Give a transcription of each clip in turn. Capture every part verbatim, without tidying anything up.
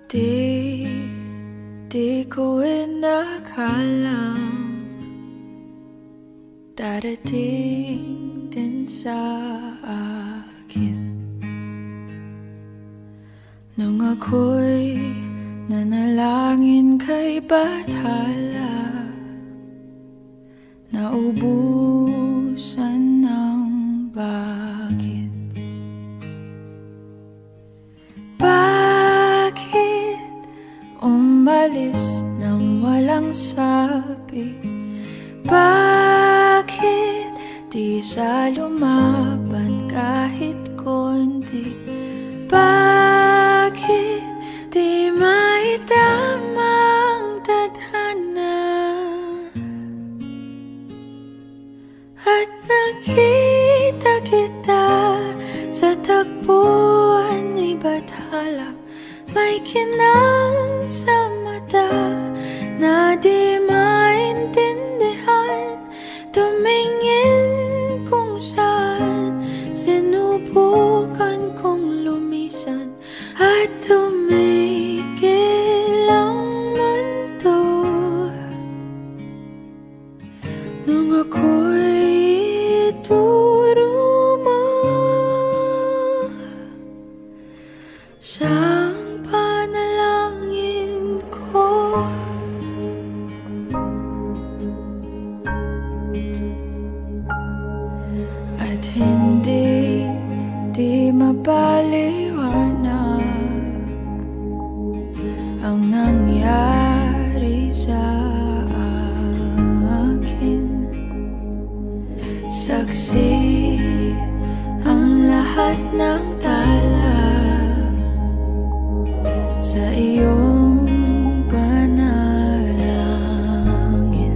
Di, di ko inakalang darating din sa akin nung ako'y nanalangin kay Bathala, naubusan ng bakit. Bakit umalis nang walang sabi? Bakit di siya lumaban kahit konti? Bakit di maitamang tadhana? At nakita kita sa tagpuan ni Bathala, may kinang sa mata na di maintindihan. Tumingin kung saan, sinubukan kong lumisan at tumigil ang mundo nung ako'y ituro mo siyang panalangin ko. At hindi, di mapaliwanag ang nangyari sa akin. Saksi ang lahat ng tala sa iyong panalangin.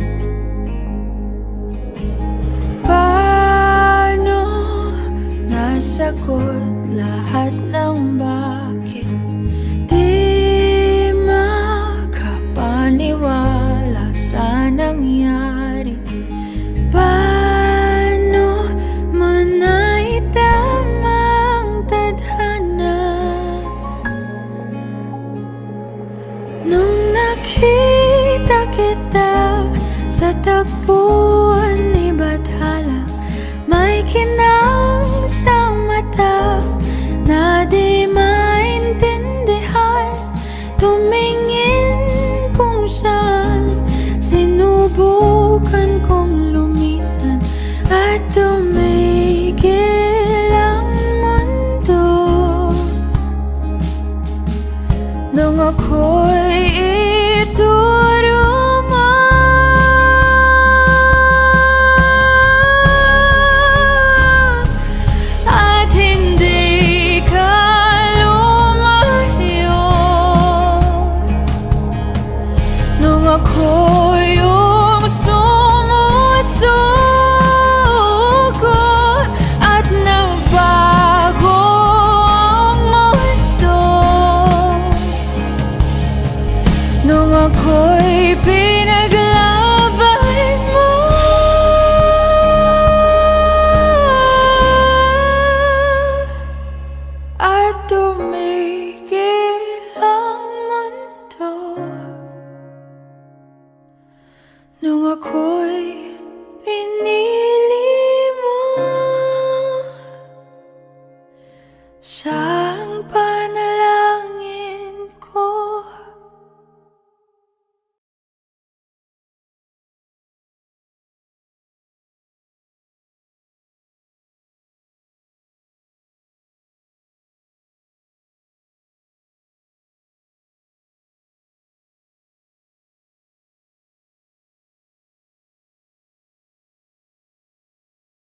Paano nasagot lahat ng bakit? Di makapaniwala sa nangyari. Paano mo naitamang tadhana nung nakita kita sa tagpuan ni Bathala? May kinang sa mata na di maintindihan. Tumingin kung saan, sinubukan kong lumisan at tumigil ang mundo nung ako'y ituro